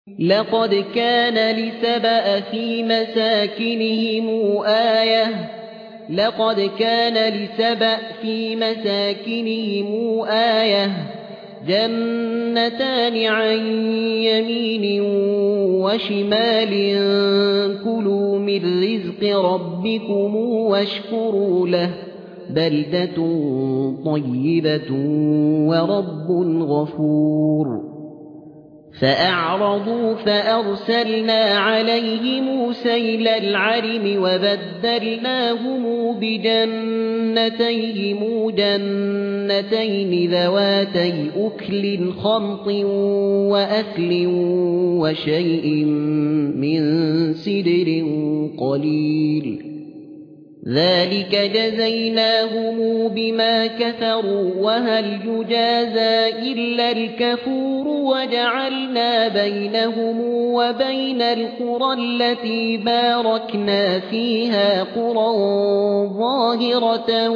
لقد كان لسبأ في مساكنهم آية جنتان عن يمين وشمال كلوا من رزق ربكم واشكروا له بلدة طيبة ورب غفور فأعرضوا فأرسلنا عليهم سيل العرم وبدلناهم بجنتيهم جنتين ذواتي أكل خمط وأكل وشيء من سدر قليل ذلك جزيناهم بما كفروا وهل يجازى إلا الكفور وجعلنا بينهم وبين القرى التي باركنا فيها قرى ظاهرة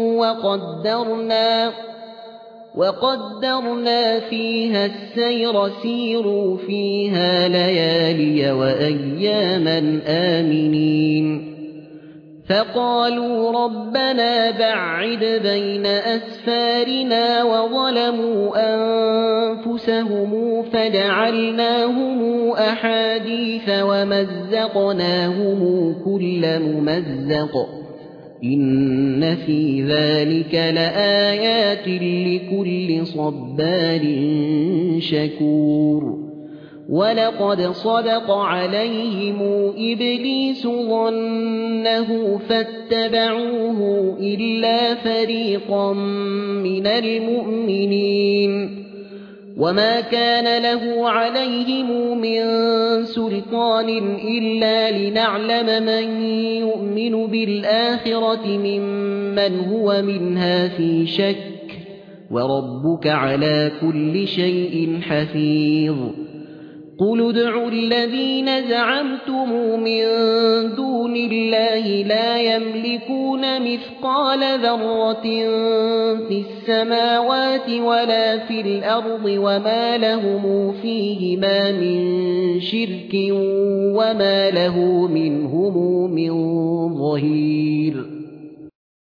وقدرنا فيها السير سيروا فيها ليالي وأياما آمنين فقالوا ربنا بعد بين أسفارنا وظلموا أنفسهم فجعلناهم أحاديث ومزقناهم كل ممزق إن في ذلك لآيات لكل صبار شكور ولقد صدق عليهم إبليس ظنه فاتبعوه إلا فريقا من المؤمنين وما كان له عليهم من سلطان إلا لنعلم من يؤمن بالآخرة ممن هو منها في شك وربك على كل شيء حفيظ قل ادعوا الذين زعمتم من دون الله لا يملكون مثقال ذرة في السماوات ولا في الأرض وما لهم فيهما من شرك وما له منهم من ظهير